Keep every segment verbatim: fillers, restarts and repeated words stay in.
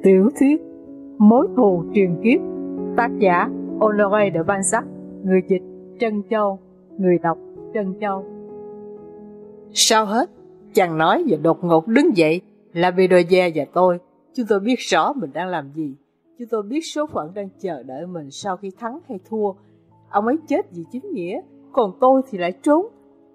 Tiểu thuyết Mối thù truyền kiếp, tác giả Honoré de Balzac, người dịch Trân Châu, người đọc Trân Châu. Sau hết, chàng nói và đột ngột đứng dậy. Labedoya và tôi, chúng tôi biết rõ mình đang làm gì. Chúng tôi biết số phận đang chờ đợi mình sau khi thắng hay thua. Ông ấy chết vì chính nghĩa, còn tôi thì lại trốn.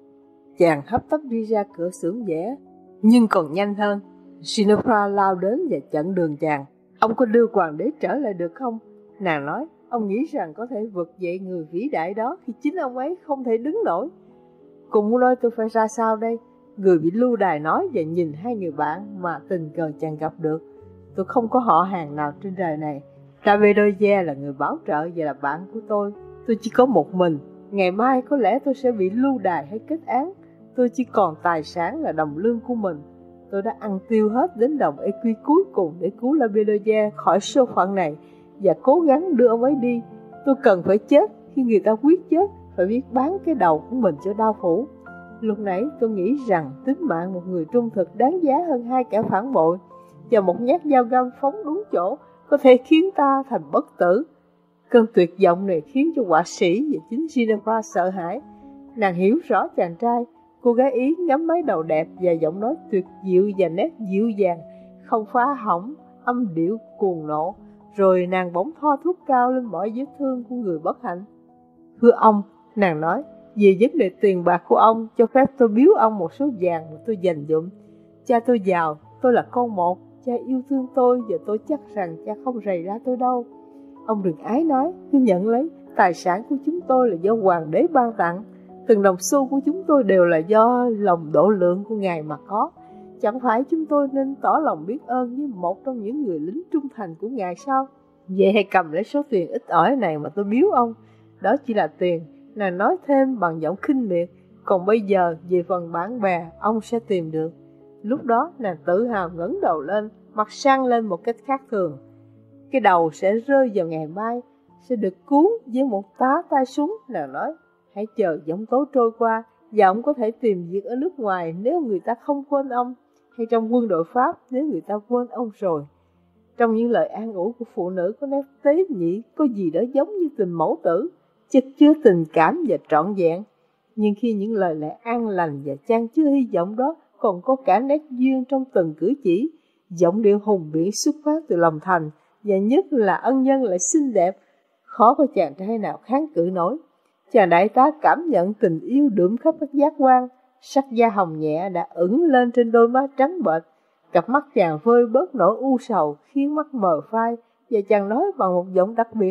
Chàng hấp tấp đi ra cửa xưởng vẽ, nhưng còn nhanh hơn. Ginevra lao đến và chặn đường chàng. Ông có đưa hoàng đế trở lại được không? Nàng nói, ông nghĩ rằng có thể vực dậy người vĩ đại đó khi chính ông ấy không thể đứng nổi. Cô muốn nói tôi phải ra sao đây? Người bị lưu đày nói và nhìn hai người bạn mà tình cờ chàng gặp được. Tôi không có họ hàng nào trên đời này. Labedoya là người bảo trợ và là bạn của tôi. Tôi chỉ có một mình. Ngày mai có lẽ tôi sẽ bị lưu đày hay kết án. Tôi chỉ còn tài sản là đồng lương của mình. Tôi đã ăn tiêu hết đến đồng equi cuối cùng để cứu Labedoya khỏi số phận này và cố gắng đưa ông ấy đi. Tôi cần phải chết khi người ta quyết chết, phải biết bán cái đầu của mình cho đao phủ. Lúc nãy tôi nghĩ rằng tính mạng một người trung thực đáng giá hơn hai kẻ phản bội, và một nhát dao găm phóng đúng chỗ có thể khiến ta thành bất tử. Cơn tuyệt vọng này khiến cho họa sĩ và chính Ginevra sợ hãi. Nàng hiểu rõ chàng trai. Cô gái Ý ngắm mái đầu đẹp và giọng nói tuyệt diệu và nét dịu dàng, không phá hỏng âm điệu cuồng nộ. Rồi nàng bỗng thoa thuốc cao lên mọi vết thương của người bất hạnh. Thưa ông, nàng nói, về vấn đề tiền bạc của ông, cho phép tôi biếu ông một số vàng mà tôi dành dụm. Cha tôi giàu, tôi là con một, cha yêu thương tôi và tôi chắc rằng cha không rầy ra tôi đâu. Ông đừng ái nói, cứ nhận lấy, tài sản của chúng tôi là do hoàng đế ban tặng. Từng đồng xu của chúng tôi đều là do lòng độ lượng của Ngài mà có. Chẳng phải chúng tôi nên tỏ lòng biết ơn với một trong những người lính trung thành của Ngài sao? Vậy hãy cầm lấy số tiền ít ỏi này mà tôi biếu ông. Đó chỉ là tiền, nàng nói thêm bằng giọng khinh miệt. Còn bây giờ, về phần bạn bè, ông sẽ tìm được. Lúc đó, nàng tự hào ngẩng đầu lên, mặt sang lên một cách khác thường. Cái đầu sẽ rơi vào ngày mai, sẽ được cứu với một tá tay súng, nàng nói. Hãy chờ giông tố trôi qua, và ông có thể tìm việc ở nước ngoài nếu người ta không quên ông, hay trong quân đội Pháp nếu người ta quên ông rồi. Trong những lời an ủi của phụ nữ có nét tế nhị, có gì đó giống như tình mẫu tử, chất chứa tình cảm và trọn vẹn. Nhưng khi những lời lẽ an lành và chan chứa hy vọng đó còn có cả nét duyên trong từng cử chỉ, giọng điệu hùng biện xuất phát từ lòng thành, và nhất là ân nhân lại xinh đẹp, khó có chàng trai nào kháng cự nổi. Chàng đại tá cảm nhận tình yêu đượm khắp các giác quan, sắc da hồng nhẹ đã ửng lên trên đôi má trắng bệch, cặp mắt chàng vơi bớt nỗi u sầu khiến mắt mờ phai, và chàng nói bằng một giọng đặc biệt.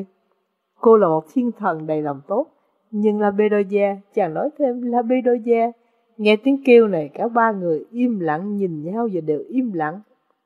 Cô là một thiên thần đầy lòng tốt, nhưng Labedoya, chàng nói thêm Labedoya. Nghe tiếng kêu này, cả ba người im lặng nhìn nhau và đều im lặng.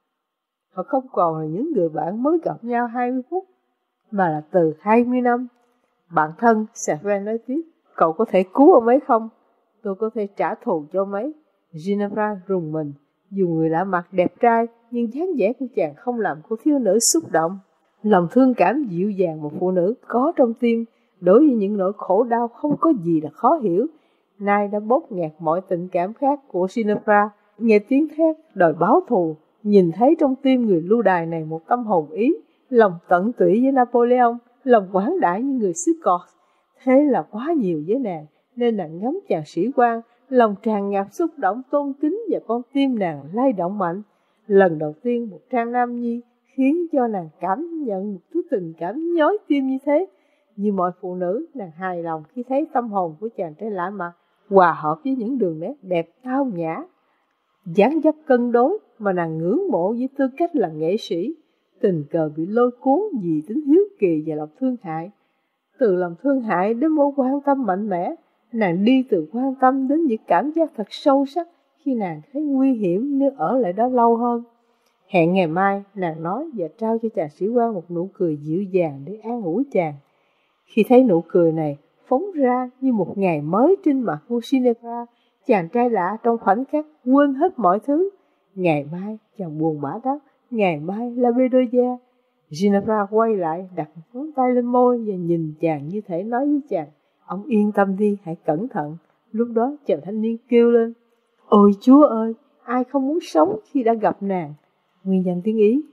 Họ không còn là những người bạn mới gặp nhau hai mươi phút, mà là từ hai mươi năm. Bạn thân, Servan nói tiếp, cậu có thể cứu ông ấy không? Tôi có thể trả thù cho ông ấy. Ginevra rùng mình, dù người lạ mặt đẹp trai, nhưng dáng vẻ của chàng không làm cô thiếu nữ xúc động. Lòng thương cảm dịu dàng một phụ nữ có trong tim, đối với những nỗi khổ đau không có gì là khó hiểu, nay đã bóp nghẹt mọi tình cảm khác của Ginevra. Nghe tiếng thét đòi báo thù, nhìn thấy trong tim người lưu đày này một tâm hồn Ý, lòng tận tụy với Napoleon, lòng quảng đại như người xứ cọt. Thế là quá nhiều với nàng, nên nàng ngắm chàng sĩ quan, lòng tràn ngập xúc động tôn kính, và con tim nàng lay động mạnh. Lần đầu tiên một trang nam nhi khiến cho nàng cảm nhận một thứ tình cảm nhói tim như thế. Như mọi phụ nữ, nàng hài lòng khi thấy tâm hồn của chàng trai lạ mặt hòa hợp với những đường nét đẹp tao nhã, dáng dấp cân đối mà nàng ngưỡng mộ với tư cách là nghệ sĩ. Tình cờ bị lôi cuốn vì tính hiếu kỳ và lòng thương hại. Từ lòng thương hại đến mối quan tâm mạnh mẽ, nàng đi từ quan tâm đến những cảm giác thật sâu sắc khi nàng thấy nguy hiểm nếu ở lại đó lâu hơn. Hẹn ngày mai, nàng nói, và trao cho chàng sĩ quan một nụ cười dịu dàng để an ủi chàng. Khi thấy nụ cười này phóng ra như một ngày mới trên mặt của Ginevra, chàng trai lạ trong khoảnh khắc quên hết mọi thứ. Ngày mai, chàng buồn bã đáp, ngày mai Labedoya. Ginevra quay lại, đặt một ngón tay lên môi và nhìn chàng như thể nói với chàng, ông yên tâm đi, hãy cẩn thận. Lúc đó chàng thanh niên kêu lên, ôi Chúa ơi, ai không muốn sống khi đã gặp nàng. Nguyên văn tiếng Ý,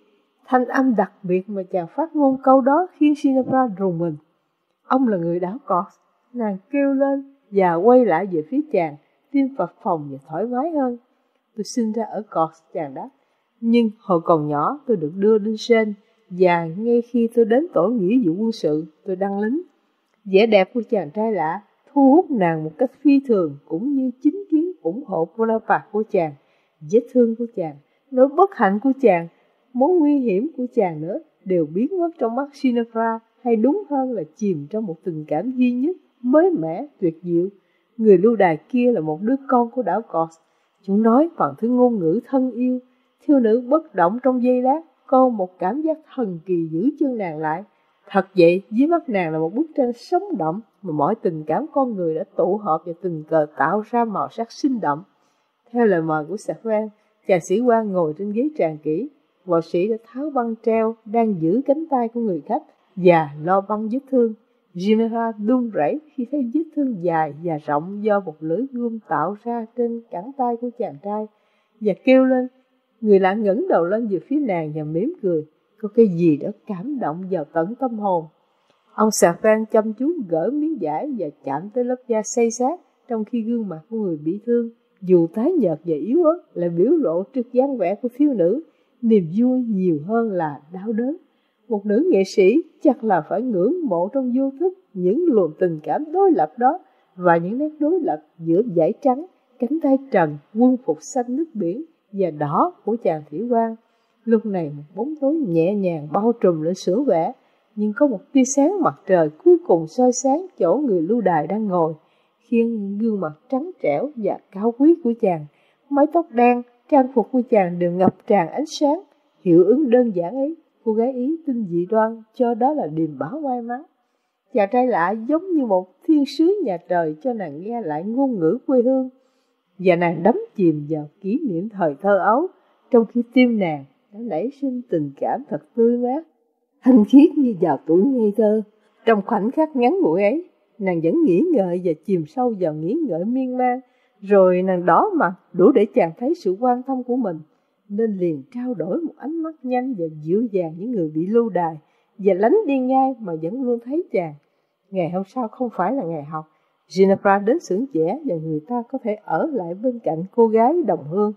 Thanh âm đặc biệt mà chàng phát ngôn câu đó khiến Ginevra rùng mình. Ông là người đảo cọt. Nàng kêu lên và quay lại về phía chàng, tim phập phồng và thoải mái hơn. Tôi sinh ra ở cọt, chàng đáp. Nhưng hồi còn nhỏ tôi được đưa lên Sen, và ngay khi tôi đến tổ nghĩa vụ quân sự, tôi đăng lính. Vẻ đẹp của chàng trai lạ thu hút nàng một cách phi thường, cũng như chính kiến ủng hộ Bonaparte của chàng, vết thương của chàng, nỗi bất hạnh của chàng, mối nguy hiểm của chàng nữa, đều biến mất trong mắt Ginevra, hay đúng hơn là chìm trong một tình cảm duy nhất, mới mẻ, tuyệt diệu. Người lưu đày kia là một đứa con của đảo Cos. Chúng nói bằng thứ ngôn ngữ thân yêu. Thiếu nữ bất động trong giây lát, có một cảm giác thần kỳ giữ chân nàng lại. Thật vậy, dưới mắt nàng là một bức tranh sống động mà mọi tình cảm con người đã tụ hợp và tình cờ tạo ra màu sắc sinh động. Theo lời mời của Safran, chàng sĩ quan ngồi trên ghế tràng kỹ. Họa sĩ đã tháo băng treo đang giữ cánh tay của người khách và lo băng vết thương. Ginevra run rẩy khi thấy vết thương dài và rộng do một lưỡi gươm tạo ra trên cẳng tay của chàng trai, và kêu lên. Người lạ ngẩng đầu lên về phía nàng và mỉm cười. Có cái gì đó cảm động vào tận tâm hồn. Ông Safran chăm chú gỡ miếng vải và chạm tới lớp da xây xát, trong khi gương mặt của người bị thương, dù tái nhợt và yếu ớt, lại biểu lộ trước dáng vẻ của thiếu nữ niềm vui nhiều hơn là đau đớn. Một nữ nghệ sĩ chắc là phải ngưỡng mộ trong vô thức những luồng tình cảm đối lập đó, và những nét đối lập giữa vải trắng, cánh tay trần, quân phục xanh nước biển và đỏ của chàng thủy quan. Lúc này một bóng tối nhẹ nhàng bao trùm lên xưởng vẽ, nhưng có một tia sáng mặt trời cuối cùng soi sáng chỗ người lưu đày đang ngồi, khiến gương mặt trắng trẻo và cao quý của chàng, mái tóc đen, trang phục của chàng đều ngập tràn ánh sáng. Hiệu ứng đơn giản ấy, cô gái Ý tin dị đoan cho đó là điềm báo may mắn. Chàng trai lạ giống như một thiên sứ nhà trời cho nàng nghe lại ngôn ngữ quê hương, và nàng đắm chìm vào kỷ niệm thời thơ ấu, trong khi tim nàng đã nảy sinh tình cảm thật tươi mát, thanh khiết như vào tuổi ngây thơ. Trong khoảnh khắc ngắn ngủi ấy, nàng vẫn nghĩ ngợi và chìm sâu vào nghĩ ngợi miên man, rồi nàng đỏ mặt đủ để chàng thấy sự quan tâm của mình, nên liền trao đổi một ánh mắt nhanh và dịu dàng những người bị lưu đày, và lánh đi ngay mà vẫn luôn thấy chàng. Ngày hôm sau không phải là ngày học, Ginevra đến xưởng vẽ và người ta có thể ở lại bên cạnh cô gái đồng hương.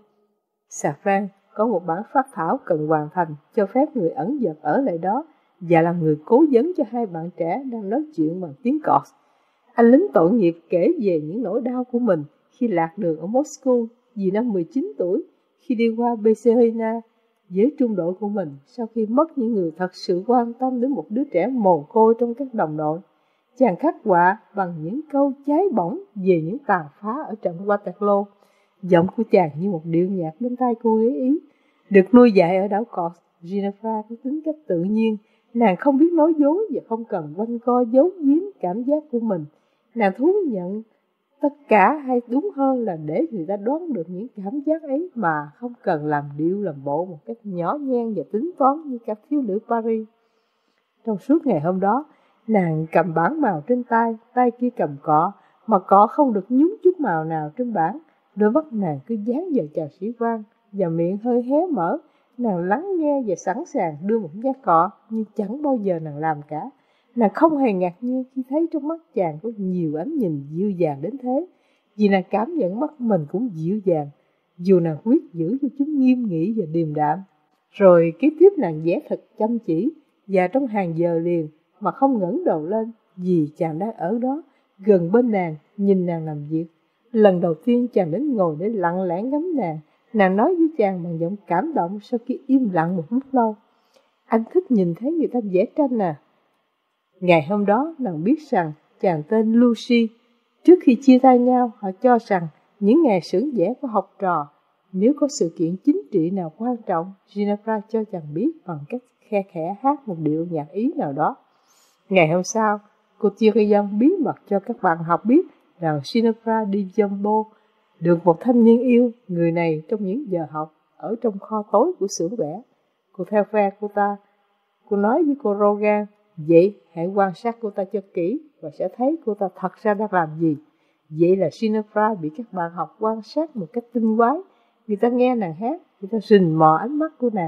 Safran có một bản phác thảo cần hoàn thành cho phép người ẩn dật ở lại đó, và làm người cố vấn cho hai bạn trẻ đang nói chuyện bằng tiếng cọt. Anh lính tội nghiệp kể về những nỗi đau của mình khi lạc đường ở Moscow vì năm mười chín tuổi, khi đi qua Becherina với trung đội của mình sau khi mất những người thật sự quan tâm đến một đứa trẻ mồ côi trong các đồng đội. Chàng khắc họa bằng những câu cháy bỏng về những tàn phá ở trận Waterloo. Giọng của chàng như một điệu nhạc bên tai cô gái Ý. Được nuôi dạy ở đảo Cọt, Ginevra có tính cách tự nhiên. Nàng không biết nói dối và không cần quanh co giấu giếm cảm giác của mình. Nàng thú nhận tất cả, hay đúng hơn là để người ta đoán được những cảm giác ấy mà không cần làm điệu làm bộ một cách nhỏ nhen và tính toán như các thiếu nữ Paris. Trong suốt ngày hôm đó, nàng cầm bảng màu trên tay, tay kia cầm cọ, mà cọ không được nhúng chút màu nào trên bảng. Đôi mắt nàng cứ dán vào chàng sĩ quan, và miệng hơi hé mở. Nàng lắng nghe và sẵn sàng đưa một nhát cọ, nhưng chẳng bao giờ nàng làm cả. Nàng không hề ngạc nhiên khi thấy trong mắt chàng có nhiều ánh nhìn dịu dàng đến thế, vì nàng cảm nhận mắt mình cũng dịu dàng, dù nàng quyết giữ cho chúng nghiêm nghị và điềm đạm. Rồi kế tiếp nàng vẽ thật chăm chỉ, và trong hàng giờ liền mà không ngẩng đầu lên, vì chàng đang ở đó, gần bên nàng, nhìn nàng làm việc. Lần đầu tiên chàng đến ngồi để lặng lẽ ngắm nàng, nàng nói với chàng bằng giọng cảm động sau khi im lặng một lúc lâu. Anh thích nhìn thấy người ta vẽ tranh à? Ngày hôm đó nàng biết rằng chàng tên Lucy. Trước khi chia tay nhau, họ cho rằng những ngày xưởng vẽ của học trò, nếu có sự kiện chính trị nào quan trọng, Ginevra cho chàng biết bằng cách khe khẽ hát một điệu nhạc Ý nào đó. Ngày hôm sau, cô Thierry bí mật cho các bạn học biết rằng Ginevra đi Jumbo được một thanh niên yêu. Người này trong những giờ học ở trong kho tối của xưởng vẽ. Cô theo phe cô ta. Cô nói với cô Rogan, vậy hãy quan sát cô ta cho kỹ và sẽ thấy cô ta thật ra đang làm gì. Vậy là Ginevra bị các bạn học quan sát một cách tinh quái. Người ta nghe nàng hát, người ta rình mò ánh mắt của nàng,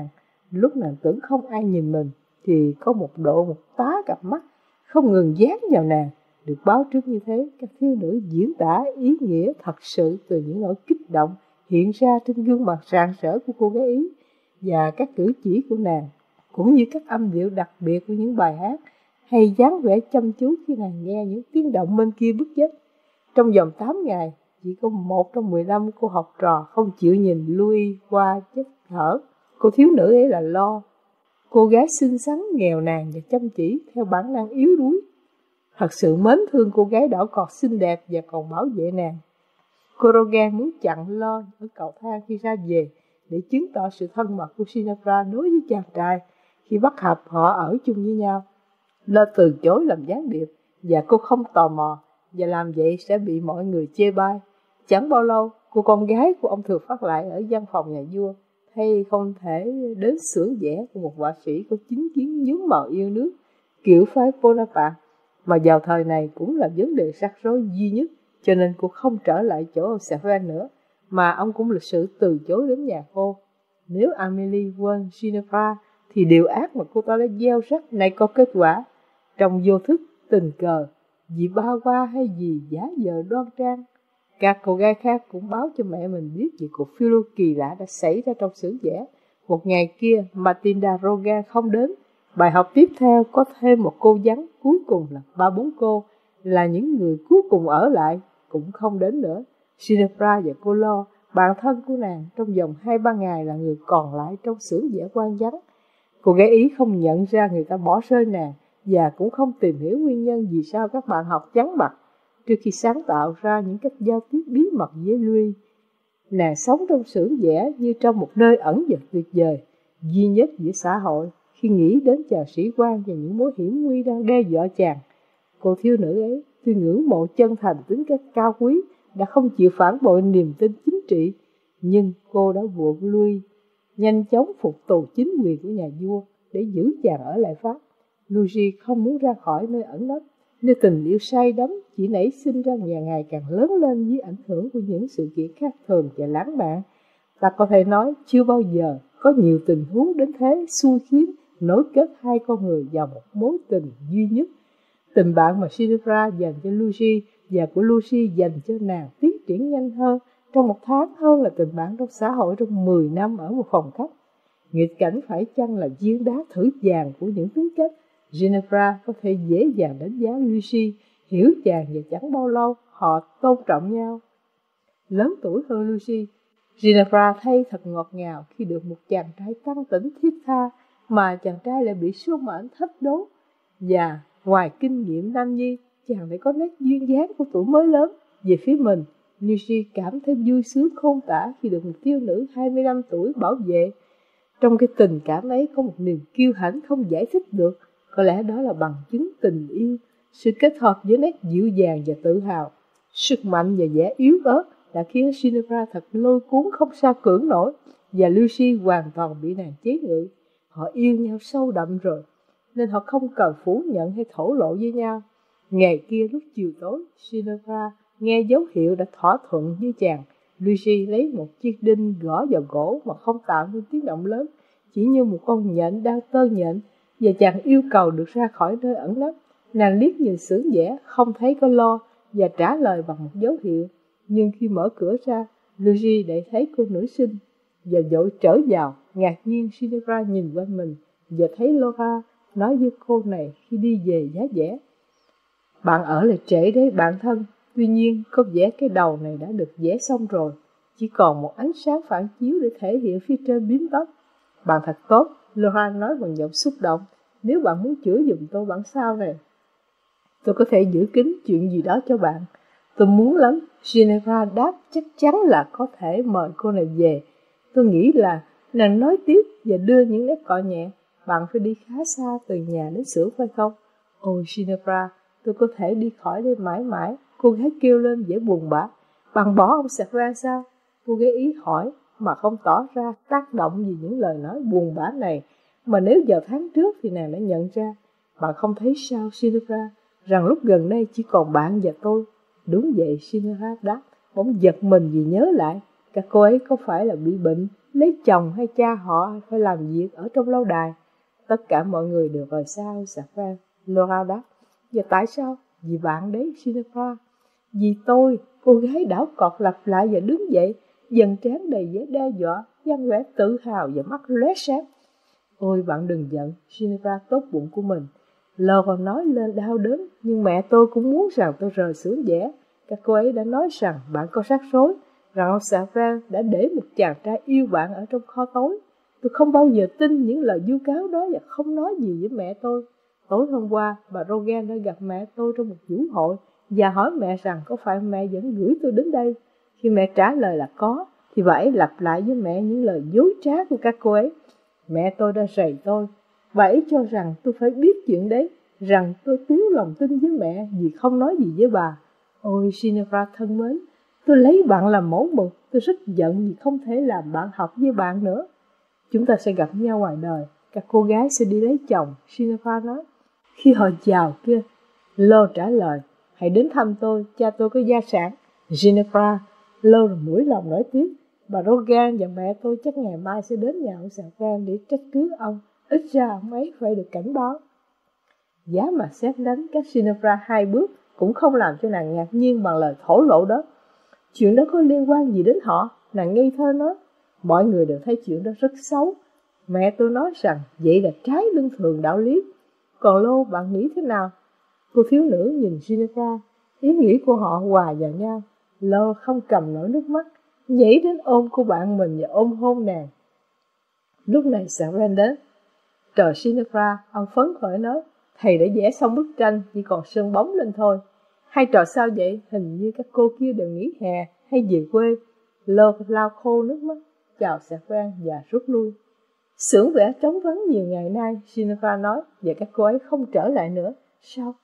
Lúc nàng tưởng không ai nhìn mình, thì có một độ một tá cặp mắt không ngừng dán vào nàng. Được báo trước như thế, các thiếu nữ diễn tả ý nghĩa thật sự từ những nỗi kích động hiện ra trên gương mặt rạng rỡ của cô gái Ý và các cử chỉ của nàng, cũng như các âm điệu đặc biệt của những bài hát hay dáng vẻ chăm chú khi nàng nghe những tiếng động bên kia bức vách. Trong vòng tám ngày, chỉ có một trong mười lăm cô học trò không chịu nhìn Louis qua chất thở. Cô thiếu nữ ấy là Lo, cô gái xinh xắn, nghèo nàn và chăm chỉ theo bản năng yếu đuối. Thật sự mến thương cô gái đỏ cọt xinh đẹp và còn bảo vệ nàng. Cô Rogan muốn chặn Lo ở cầu thang khi ra về để chứng tỏ sự thân mật của Ginevra đối với chàng trai khi bắt hợp họ ở chung với nhau. Lo từ chối làm gián điệp và cô không tò mò, và làm vậy sẽ bị mọi người chê bai. Chẳng bao lâu, cô con gái của ông Thừa Phát lại ở văn phòng nhà vua, hay không thể đến xưởng vẽ của một họa sĩ có chính kiến nhướng màu yêu nước kiểu phái Bonaparte, mà vào thời này cũng là vấn đề rắc rối duy nhất, cho nên cô không trở lại chỗ ông Servan nữa, mà ông cũng lịch sự từ chối đến nhà cô. Nếu Amélie quên Ginevra thì điều ác mà cô ta đã gieo rắc này có kết quả. Trong vô thức, tình cờ, vì ba qua hay vì giả vờ đoan trang, các cô gái khác cũng báo cho mẹ mình biết về cuộc phiêu lưu kỳ lạ đã xảy ra trong xưởng vẽ. Một ngày kia, Matilda Rogan không đến. Bài học tiếp theo có thêm một cô vắng, cuối cùng là ba bốn cô, là những người cuối cùng ở lại, cũng không đến nữa. Ginevra và cô Lo, bạn thân của nàng, trong vòng hai ba ngày là người còn lại trong xưởng vẽ quan vắng. Cô gái Ý không nhận ra người ta bỏ rơi nàng, và cũng không tìm hiểu nguyên nhân vì sao các bạn học vắng mặt trước khi sáng tạo ra những cách giao tiếp bí mật với Louis. Nàng sống trong xưởng vẽ như trong một nơi ẩn dật tuyệt vời, duy nhất giữa xã hội. Khi nghĩ đến chàng sĩ quan và những mối hiểm nguy đang đe dọa chàng, cô thiếu nữ ấy tuy ngưỡng mộ chân thành tính cách cao quý, đã không chịu phản bội niềm tin chính trị, nhưng cô đã buộc Louis nhanh chóng phục tùng chính quyền của nhà vua để giữ chàng ở lại Pháp. Louis không muốn ra khỏi nơi ẩn nấp, nơi tình yêu say đắm chỉ nảy sinh ra và ngày càng lớn lên dưới ảnh hưởng của những sự kiện khác thường và lãng mạn. Ta có thể nói chưa bao giờ có nhiều tình huống đến thế xui khiến nối kết hai con người vào một mối tình duy nhất. Tình bạn mà Ginevra dành cho Lucy và của Lucy dành cho nàng tiến triển nhanh hơn trong một tháng hơn là tình bạn trong xã hội trong mười năm ở một phòng khách. Nghịch cảnh phải chăng là viên đá thử vàng của những tính cách. Ginevra có thể dễ dàng đánh giá Lucy, hiểu chàng, và chẳng bao lâu họ tôn trọng nhau. Lớn tuổi hơn Lucy, Ginevra thấy thật ngọt ngào khi được một chàng trai căng tỉnh thiết tha, mà chàng trai lại bị số mệnh thách đố. Và ngoài kinh nghiệm nam nhi, chàng lại có nét duyên dáng của tuổi mới lớn. Về phía mình, Lucy cảm thấy vui sướng khôn tả khi được một thiếu nữ hai mươi lăm tuổi bảo vệ. Trong cái tình cảm ấy có một niềm kiêu hãnh không giải thích được. Có lẽ đó là bằng chứng tình yêu, sự kết hợp giữa nét dịu dàng và tự hào, sức mạnh và vẻ yếu ớt đã khiến Ginevra thật lôi cuốn không sao cưỡng nổi, và Lucy hoàn toàn bị nàng chế ngự. Họ yêu nhau sâu đậm rồi, nên họ không cần phủ nhận hay thổ lộ với nhau. Ngày kia lúc chiều tối, Ginevra nghe dấu hiệu đã thỏa thuận với chàng. Lucy lấy một chiếc đinh gõ vào gỗ mà không tạo nên tiếng động lớn, chỉ như một con nhện đang tơ nhện, và chàng yêu cầu được ra khỏi nơi ẩn nấp. Nàng liếc nhìn xưởng vẽ, không thấy có Lo, và trả lời bằng một dấu hiệu. Nhưng khi mở cửa ra, Lucy để thấy cô nữ sinh, và vội trở vào. Ngạc nhiên, Ginevra nhìn quanh mình và thấy Laura nói với cô này khi đi về giá vẽ: "Bạn ở lại trễ đấy bạn thân, tuy nhiên có vẻ cái đầu này đã được vẽ xong rồi, chỉ còn một ánh sáng phản chiếu để thể hiện phía trên bím tóc." "Bạn thật tốt," Laura nói bằng giọng xúc động. "Nếu bạn muốn chữa giùm tôi bản sao này, tôi có thể giữ kín chuyện gì đó cho bạn." "Tôi muốn lắm," Ginevra đáp, "chắc chắn là có thể mời cô này về." Tôi nghĩ là nàng nói tiếp và đưa những nét cọ nhẹ: "Bạn phải đi khá xa từ nhà đến xưởng phải không?" "Ôi Ginevra, tôi có thể đi khỏi đây mãi mãi," cô gái kêu lên vẻ buồn bã. "Bạn bỏ ông Servan sao?" Cô gái Ý hỏi, mà không tỏ ra tác động vì những lời nói buồn bã này, mà nếu vào tháng trước thì nàng đã nhận ra. "Bạn không thấy sao Ginevra, rằng lúc gần đây chỉ còn bạn và tôi?" "Đúng vậy," Ginevra đáp, bỗng giật mình vì nhớ lại Các cô ấy có phải là bị bệnh, lấy chồng hay cha họ, hay phải làm việc ở trong lâu đài? Tất cả mọi người đều rời xa Safran. Laura đáp. Và tại sao? Vì bạn đấy, Ginevra. Vì tôi, cô gái đảo cọt lặp lại và đứng dậy, dần trán đầy vẻ đe dọa, dáng vẻ tự hào và mắt lóe sáng. Ôi bạn đừng giận, Ginevra tốt bụng của mình. Laura nói lên đau đớn, nhưng mẹ tôi cũng muốn rằng tôi rời xưởng vẽ. Các cô ấy đã nói rằng bạn có rắc rối, rằng ông Safran đã để một chàng trai yêu bạn ở trong kho tối. Tôi không bao giờ tin những lời vu cáo đó và không nói gì với mẹ tôi. Tối hôm qua, bà Rogan đã gặp mẹ tôi trong một vũ hội và hỏi mẹ rằng có phải mẹ vẫn gửi tôi đến đây. Khi mẹ trả lời là có, thì bà ấy lặp lại với mẹ những lời dối trá của các cô ấy. Mẹ tôi đã rầy tôi, bà ấy cho rằng tôi phải biết chuyện đấy, rằng tôi thiếu lòng tin với mẹ vì không nói gì với bà. Ôi Ginevra thân mến, tôi lấy bạn làm mẫu mực, tôi rất giận vì không thể làm bạn học với bạn nữa. Chúng ta sẽ gặp nhau ngoài đời, các cô gái sẽ đi lấy chồng, Ginevra nói. Khi họ chào kia, Lo trả lời, hãy đến thăm tôi, cha tôi có gia sản. Ginevra, Lo mũi lòng nói tiếp, bà Rogan và mẹ tôi chắc ngày mai sẽ đến nhà ông Safran để trách cứ ông, ít ra ông ấy phải được cảnh báo. Giá mà xét đánh các Ginevra hai bước cũng không làm cho nàng ngạc nhiên bằng lời thổ lộ đó. Chuyện đó có liên quan gì đến họ? Nàng ngây thơ nói. Mọi người đều thấy chuyện đó rất xấu. Mẹ tôi nói rằng vậy là trái lương thường đạo lý. Còn Lô, bạn nghĩ thế nào? Cô thiếu nữ nhìn Ginevra, ý nghĩ của họ hòa vào nhau. Lô không cầm nổi nước mắt, nhảy đến ôm cô bạn mình và ôm hôn nàng. Lúc này Safran đến. Trời Ginevra, ông phấn khởi nói, thầy đã vẽ xong bức tranh, chỉ còn sơn bóng lên thôi. Hai trò sao vậy? Hình như các cô kia đều nghỉ hè hay về quê. Lô lau khô nước mắt, chào Safran và rút lui. Xưởng vẽ trống vắng nhiều ngày nay, Ginevra nói, và các cô ấy không trở lại nữa. Sao?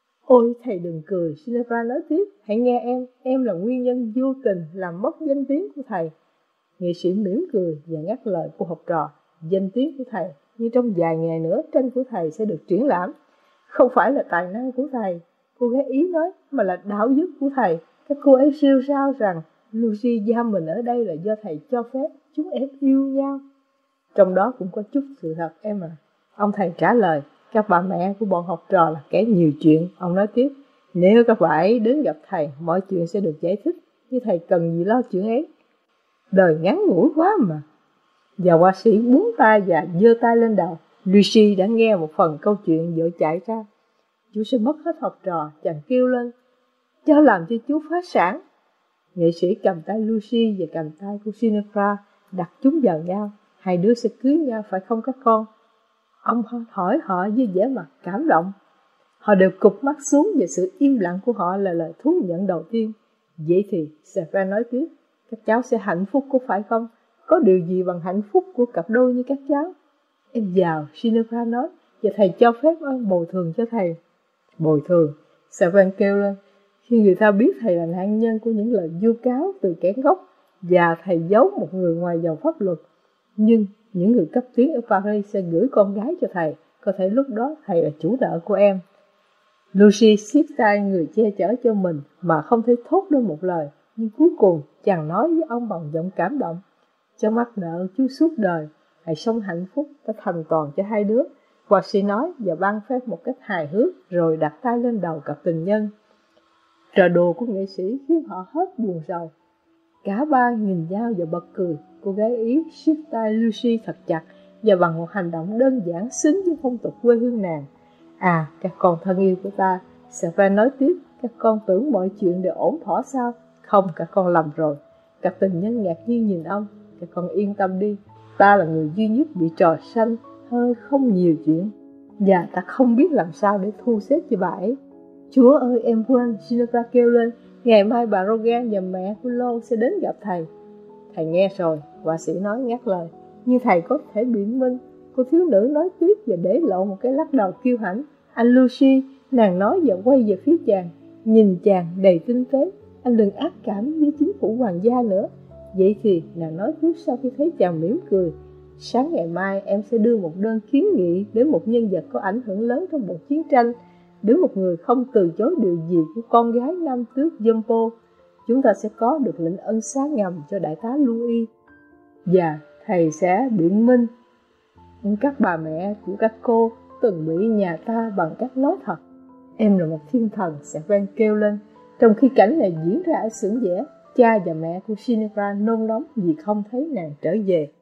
Ôi thầy đừng cười, Ginevra nói tiếp, hãy nghe em, em là nguyên nhân vô tình làm mất danh tiếng của thầy. Nghệ sĩ mỉm cười và ngắt lời cô học trò, danh tiếng của thầy, nhưng trong vài ngày nữa tranh của thầy sẽ được triển lãm. Không phải là tài năng của thầy, cô gái ý nói, mà là đạo đức của thầy. Các cô ấy rêu rao rằng Lucy giam mình ở đây là do thầy cho phép, chúng em yêu nhau. Trong đó cũng có chút sự thật em à. Ông thầy trả lời, các bà mẹ của bọn học trò là kẻ nhiều chuyện. Ông nói tiếp, nếu các bà ấy đến gặp thầy, mọi chuyện sẽ được giải thích, nhưng thầy cần gì lo chuyện ấy. Đời ngắn ngủi quá mà. Và họa sĩ búng tay và giơ tay lên đầu. Lucy đã nghe một phần câu chuyện vội chạy ra. Chú sẽ mất hết học trò, chàng kêu lên, cho làm cho chú phá sản. Nghệ sĩ cầm tay Lucy và cầm tay của Ginevra, đặt chúng vào nhau. Hai đứa sẽ cưới nhau phải không các con? Ông hỏi họ với vẻ mặt cảm động. Họ đều cụp mắt xuống và sự im lặng của họ là lời thú nhận đầu tiên. Vậy thì, Safran nói tiếp, các cháu sẽ hạnh phúc có phải không? Có điều gì bằng hạnh phúc của cặp đôi như các cháu? Em giàu, Ginevra nói, và thầy cho phép ơn bồi thường cho thầy. Bồi thường, Safran kêu lên, khi người ta biết thầy là nạn nhân của những lời vu cáo từ kẻ ngốc và thầy giấu một người ngoài dòng pháp luật. Nhưng những người cấp tiến ở Paris sẽ gửi con gái cho thầy, có thể lúc đó thầy là chủ nợ của em. Lucy siết tay người che chở cho mình mà không thể thốt lên một lời, nhưng cuối cùng chàng nói với ông bằng giọng cảm động. Cho mắc nợ chú suốt đời, hãy sống hạnh phúc, ta thành toàn cho hai đứa. Họa sĩ nói và ban phép một cách hài hước rồi đặt tay lên đầu cặp tình nhân. Trò đùa của nghệ sĩ khiến họ hết buồn rầu. Cả ba nhìn nhau và bật cười. Cô gái Ý siết tay Lucy thật chặt và bằng một hành động đơn giản xứng với phong tục quê hương nàng. À, các con thân yêu của ta, Safran nói tiếp, các con tưởng mọi chuyện đều ổn thỏa sao? Không, các con lầm rồi. Cặp tình nhân ngạc nhiên nhìn ông. Các con yên tâm đi, ta là người duy nhất bị trò sanh hơi không nhiều chuyện, và ta không biết làm sao để thu xếp cho bà ấy. Chúa ơi, em quên, Ginevra kêu lên, ngày mai bà Rogan và mẹ của Lo sẽ đến gặp thầy. Thầy nghe rồi, họa sĩ nói ngắt lời, nhưng thầy có thể biện minh. Cô thiếu nữ nói tiếp và để lộ một cái lắc đầu kiêu hãnh. Anh Lucy, nàng nói và quay về phía chàng, nhìn chàng đầy tinh tế. Anh đừng ác cảm với chính phủ hoàng gia nữa. Vậy thì, nàng nói tiếp sau khi thấy chàng mỉm cười, sáng ngày mai em sẽ đưa một đơn kiến nghị đến một nhân vật có ảnh hưởng lớn trong một chiến tranh, đến một người không từ chối điều gì của con gái nam tước Jumbo. chúng ta sẽ có được lệnh ân xá ngầm cho đại tá Louis, và thầy sẽ biện minh các bà mẹ của các cô từng bị nhà ta bằng cách nói thật. Em là một thiên thần, sẽ vang kêu lên. Trong khi cảnh này diễn ra ở xưởng vẽ, cha và mẹ của Ginevra nôn nóng vì không thấy nàng trở về.